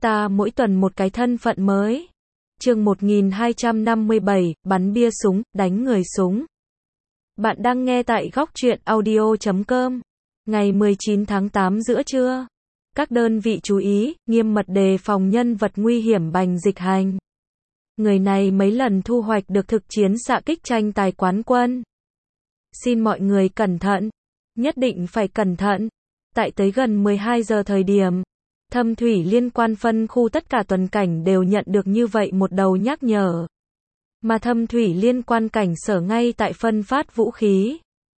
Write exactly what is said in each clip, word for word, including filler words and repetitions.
Ta mỗi tuần một cái thân phận mới. Chương một nghìn hai trăm năm mươi bảy, bắn bia súng, đánh người súng. Bạn đang nghe tại góc truyện audio chấm com. Ngày mười chín tháng tám giữa trưa. Các đơn vị chú ý, nghiêm mật đề phòng nhân vật nguy hiểm Bành Dịch Hành. Người này mấy lần thu hoạch được thực chiến xạ kích tranh tài quán quân. Xin mọi người cẩn thận. Nhất định phải cẩn thận. Tại tới gần mười hai giờ thời điểm, Thâm Thủy Liên quan phân khu tất cả tuần cảnh đều nhận được như vậy một đầu nhắc nhở. Mà Thâm Thủy Liên quan cảnh sở ngay tại phân phát vũ khí.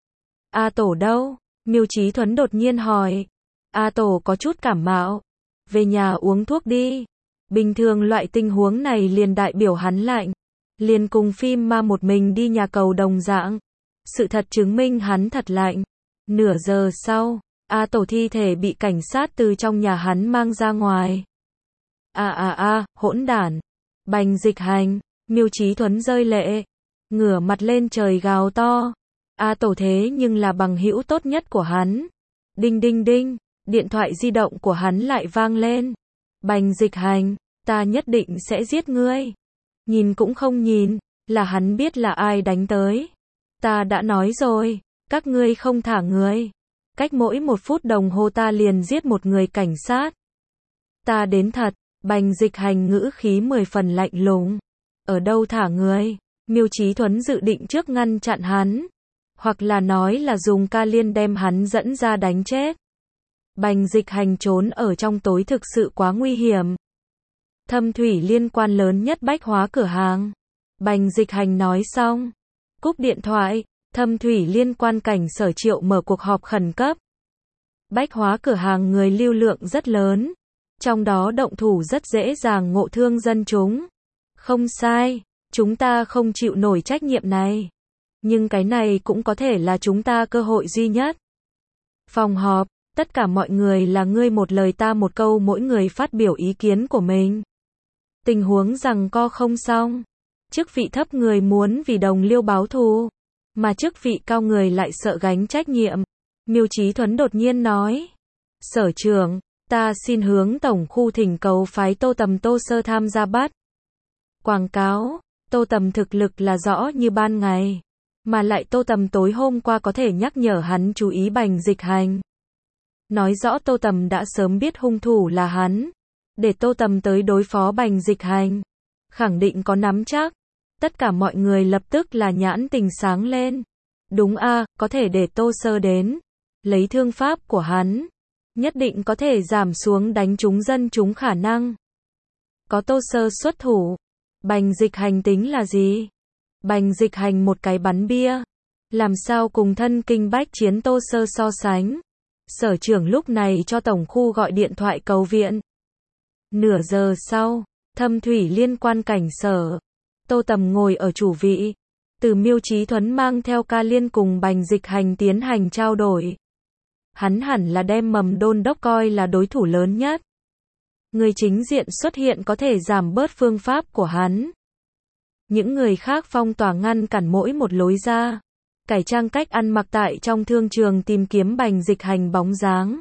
A Tổ đâu? Miêu Chí Thuấn đột nhiên hỏi. A Tổ có chút cảm mạo. Về nhà uống thuốc đi. Bình thường loại tình huống này liền đại biểu hắn lạnh. Liền cùng phim ma một mình đi nhà cầu đồng dạng. Sự thật chứng minh hắn thật lạnh. Nửa giờ sau, A Tổ thi thể bị cảnh sát từ trong nhà hắn mang ra ngoài. A a a, hỗn đản. Bành Dịch Hành. Miêu Chí Thuấn rơi lệ. Ngửa mặt lên trời gào to. A Tổ thế nhưng là bằng hữu tốt nhất của hắn. Đinh đinh đinh, điện thoại di động của hắn lại vang lên. Bành Dịch Hành, ta nhất định sẽ giết ngươi. Nhìn cũng không nhìn, là hắn biết là ai đánh tới. Ta đã nói rồi, các ngươi không thả người. Cách mỗi một phút đồng hồ ta liền giết một người cảnh sát. Ta đến thật. Bành Dịch Hành ngữ khí mười phần lạnh lùng. Ở đâu thả người? Miêu Chí Thuấn dự định trước ngăn chặn hắn. Hoặc là nói là dùng ca liên đem hắn dẫn ra đánh chết. Bành Dịch Hành trốn ở trong tối thực sự quá nguy hiểm. Thâm Thủy Liên quan lớn nhất bách hóa cửa hàng. Bành Dịch Hành nói xong. Cúp điện thoại. Thâm Thủy Liên quan cảnh sở Triệu mở cuộc họp khẩn cấp. Bách hóa cửa hàng người lưu lượng rất lớn. Trong đó động thủ rất dễ dàng ngộ thương dân chúng. Không sai, chúng ta không chịu nổi trách nhiệm này. Nhưng cái này cũng có thể là chúng ta cơ hội duy nhất. Phòng họp, tất cả mọi người là ngươi một lời ta một câu, mỗi người phát biểu ý kiến của mình. Tình huống giằng co không xong. Chức vị thấp người muốn vì đồng liêu báo thù, mà chức vị cao người lại sợ gánh trách nhiệm. Miêu Chí Thuấn đột nhiên nói. Sở trưởng, ta xin hướng tổng khu thỉnh cầu phái Tô Tầm Tô Sơ tham gia bắt. Quảng cáo, Tô Tầm thực lực là rõ như ban ngày. Mà lại Tô Tầm tối hôm qua có thể nhắc nhở hắn chú ý Bành Dịch Hành. Nói rõ Tô Tầm đã sớm biết hung thủ là hắn. Để Tô Tầm tới đối phó Bành Dịch Hành. Khẳng định có nắm chắc. Tất cả mọi người lập tức là nhãn tình sáng lên. Đúng a, có thể để Tô Sơ đến. Lấy thương pháp của hắn. Nhất định có thể giảm xuống đánh trúng dân chúng khả năng. Có Tô Sơ xuất thủ. Bành Dịch Hành tính là gì? Bành Dịch Hành một cái bắn bia. Làm sao cùng thân kinh bách chiến Tô Sơ so sánh? Sở trưởng lúc này cho tổng khu gọi điện thoại cầu viện. Nửa giờ sau, Thâm Thủy Liên quan cảnh sở. Tô Tầm ngồi ở chủ vị. Từ Miêu Chí Thuấn mang theo ca liên cùng Bành Dịch Hành tiến hành trao đổi. Hắn hẳn là đem Mầm Đôn Đốc coi là đối thủ lớn nhất. Người chính diện xuất hiện có thể giảm bớt phương pháp của hắn. Những người khác phong tỏa ngăn cản mỗi một lối ra. Cải trang cách ăn mặc tại trong thương trường tìm kiếm Bành Dịch Hành bóng dáng.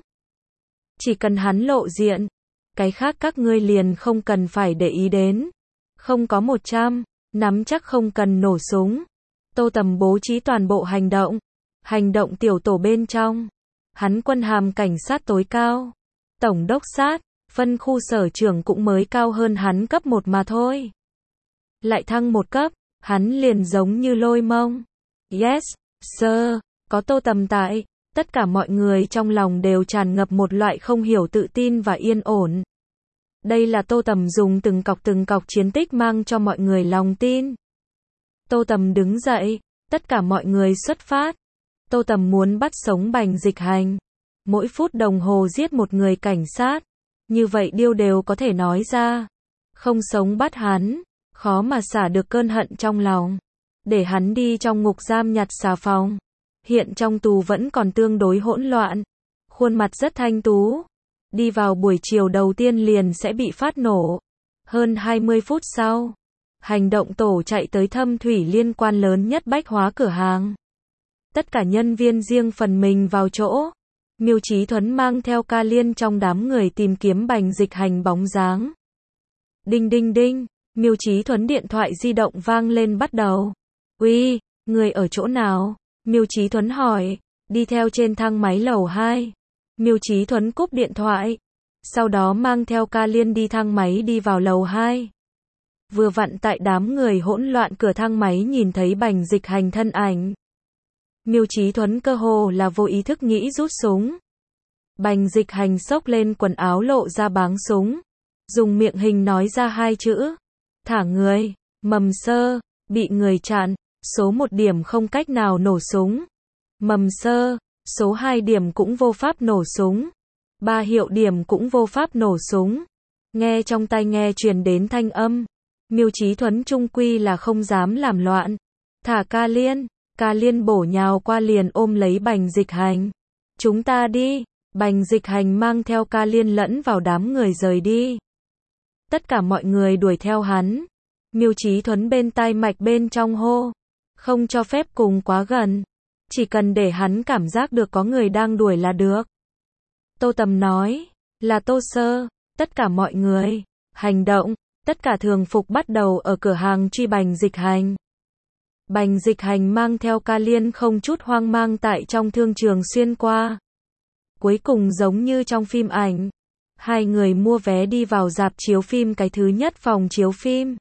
Chỉ cần hắn lộ diện. Cái khác các ngươi liền không cần phải để ý đến. Không có một trăm, nắm chắc không cần nổ súng. Tô Tầm bố trí toàn bộ hành động. Hành động tiểu tổ bên trong. Hắn quân hàm cảnh sát tối cao. Tổng đốc sát, phân khu sở trưởng cũng mới cao hơn hắn cấp một mà thôi. Lại thăng một cấp, hắn liền giống như lôi mông. Yes, sir, có Tô Tầm tại, tất cả mọi người trong lòng đều tràn ngập một loại không hiểu tự tin và yên ổn. Đây là Tô Tầm dùng từng cọc từng cọc chiến tích mang cho mọi người lòng tin. Tô Tầm đứng dậy, tất cả mọi người xuất phát. Tô Tầm muốn bắt sống Bành Dịch Hành. Mỗi phút đồng hồ giết một người cảnh sát. Như vậy điều đều có thể nói ra. Không sống bắt hắn, khó mà xả được cơn hận trong lòng. Để hắn đi trong ngục giam nhặt xà phòng. Hiện trong tù vẫn còn tương đối hỗn loạn. Khuôn mặt rất thanh tú. Đi vào buổi chiều đầu tiên liền sẽ bị phát nổ. Hơn hai mươi phút sau, hành động tổ chạy tới Thâm Thủy Liên quan lớn nhất bách hóa cửa hàng. Tất cả nhân viên riêng phần mình vào chỗ. Miêu Chí Thuấn mang theo Ca Liên trong đám người tìm kiếm Bành Dịch Hành bóng dáng. Đinh đinh đinh, Miêu Chí Thuấn điện thoại di động vang lên bắt đầu. Uy, người ở chỗ nào? Miêu Chí Thuấn hỏi. Đi theo trên thang máy lầu hai. Miêu Chí Thuấn cúp điện thoại. Sau đó mang theo Ca Liên đi thang máy đi vào lầu hai. Vừa vặn tại đám người hỗn loạn cửa thang máy nhìn thấy Bành Dịch Hành thân ảnh. Miêu Chí Thuấn cơ hồ là vô ý thức nghĩ rút súng. Bành Dịch Hành xốc lên quần áo lộ ra báng súng. Dùng miệng hình nói ra hai chữ. Thả người, Mầm Sơ, bị người chặn. Số một điểm không cách nào nổ súng. Mầm Sơ, số hai điểm cũng vô pháp nổ súng. Ba hiệu điểm cũng vô pháp nổ súng. Nghe trong tai nghe truyền đến thanh âm. Miêu Chí Thuấn trung quy là không dám làm loạn. Thả Ca Liên. Ca Liên bổ nhào qua liền ôm lấy Bành Dịch Hành. Chúng ta đi. Bành Dịch Hành mang theo Ca Liên lẫn vào đám người rời đi. Tất cả mọi người đuổi theo hắn. Miêu Chí Thuấn bên tai mạch bên trong hô. Không cho phép cùng quá gần. Chỉ cần để hắn cảm giác được có người đang đuổi là được. Tô Tầm nói. Là Tô Sơ. Tất cả mọi người. Hành động. Tất cả thường phục bắt đầu ở cửa hàng truy Bành Dịch Hành. Bành Dịch Hành mang theo Ca Liên không chút hoang mang tại trong thương trường xuyên qua. Cuối cùng giống như trong phim ảnh. Hai người mua vé đi vào rạp chiếu phim cái thứ nhất phòng chiếu phim.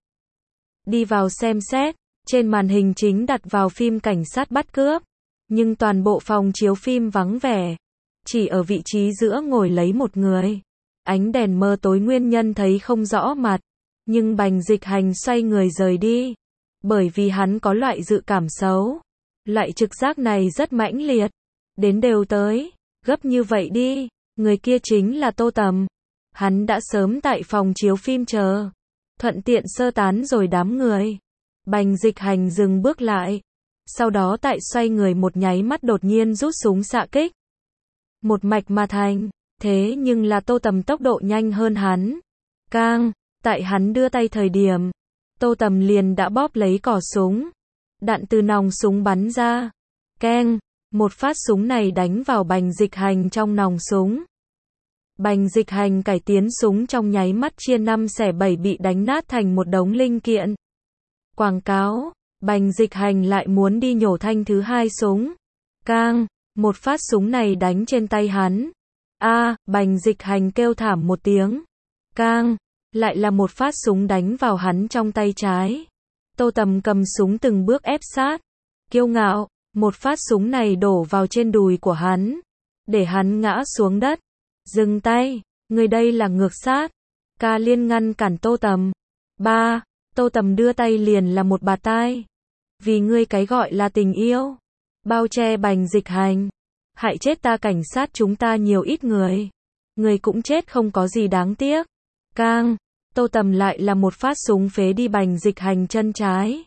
Đi vào xem xét, trên màn hình chính đặt vào phim cảnh sát bắt cướp. Nhưng toàn bộ phòng chiếu phim vắng vẻ. Chỉ ở vị trí giữa ngồi lấy một người. Ánh đèn mờ tối nguyên nhân thấy không rõ mặt. Nhưng Bành Dịch Hành xoay người rời đi. Bởi vì hắn có loại dự cảm xấu. Loại trực giác này rất mãnh liệt. Đến đều tới. Gấp như vậy đi. Người kia chính là Tô Tầm. Hắn đã sớm tại phòng chiếu phim chờ. Thuận tiện sơ tán rồi đám người. Bành Dịch Hành dừng bước lại. Sau đó tại xoay người một nháy mắt đột nhiên rút súng xạ kích. Một mạch mà thành. Thế nhưng là Tô Tầm tốc độ nhanh hơn hắn. Cang. Tại hắn đưa tay thời điểm. Tô Tầm liền đã bóp lấy cò súng. Đạn từ nòng súng bắn ra. Keng. Một phát súng này đánh vào Bành Dịch Hành trong nòng súng. Bành Dịch Hành cải tiến súng trong nháy mắt chia năm xẻ bảy bị đánh nát thành một đống linh kiện. Quảng cáo. Bành Dịch Hành lại muốn đi nhổ thanh thứ hai súng. Cang. Một phát súng này đánh trên tay hắn. A, à, Bành Dịch Hành kêu thảm một tiếng. Cang. Lại là một phát súng đánh vào hắn trong tay trái. Tô Tầm cầm súng từng bước ép sát. Kiêu ngạo. Một phát súng này đổ vào trên đùi của hắn. Để hắn ngã xuống đất. Dừng tay. Người đây là ngược sát. Ca Liên ngăn cản Tô Tầm. Ba. Tô Tầm đưa tay liền là một bạt tai. Vì ngươi cái gọi là tình yêu. Bao che Bành Dịch Hành. Hại chết ta cảnh sát chúng ta nhiều ít người. Người cũng chết không có gì đáng tiếc. Cang. Tô Tầm lại là một phát súng phế đi Bành Dịch Hành chân trái.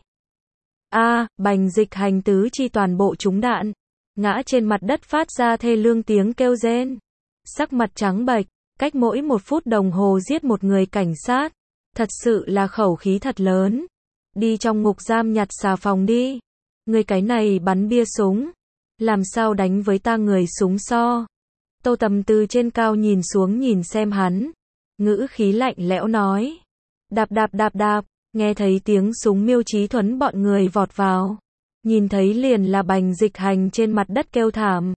A, à, Bành Dịch Hành tứ chi toàn bộ trúng đạn. Ngã trên mặt đất phát ra thê lương tiếng kêu rên. Sắc mặt trắng bệch, cách mỗi một phút đồng hồ giết một người cảnh sát. Thật sự là khẩu khí thật lớn. Đi trong ngục giam nhặt xà phòng đi. Người cái này bắn bia súng. Làm sao đánh với ta người súng so. Tô Tầm từ trên cao nhìn xuống nhìn xem hắn. Ngữ khí lạnh lẽo nói. Đạp đạp đạp đạp. Nghe thấy tiếng súng Miêu Chí Thuấn bọn người vọt vào. Nhìn thấy liền là Bành Dịch Hành trên mặt đất kêu thảm.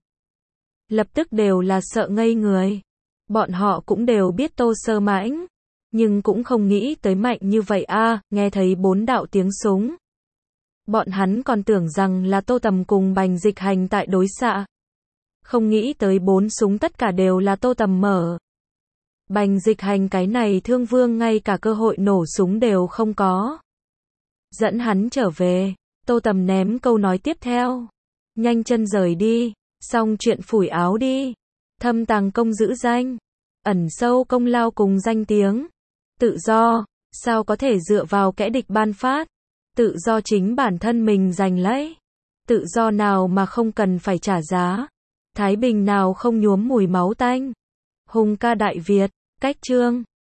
Lập tức đều là sợ ngây người. Bọn họ cũng đều biết Tô Sơ mãnh. Nhưng cũng không nghĩ tới mạnh như vậy a. À, nghe thấy bốn đạo tiếng súng. Bọn hắn còn tưởng rằng là Tô Tầm cùng Bành Dịch Hành tại đối xạ. Không nghĩ tới bốn súng tất cả đều là Tô Tầm mở. Bành Dịch Hành cái này thương vương ngay cả cơ hội nổ súng đều không có. Dẫn hắn trở về. Tô Tầm ném câu nói tiếp theo. Nhanh chân rời đi. Xong chuyện phủi áo đi. Thâm tàng công giữ danh. Ẩn sâu công lao cùng danh tiếng. Tự do. Sao có thể dựa vào kẻ địch ban phát. Tự do chính bản thân mình giành lấy. Tự do nào mà không cần phải trả giá. Thái bình nào không nhuốm mùi máu tanh. Hùng ca Đại Việt. Cách chương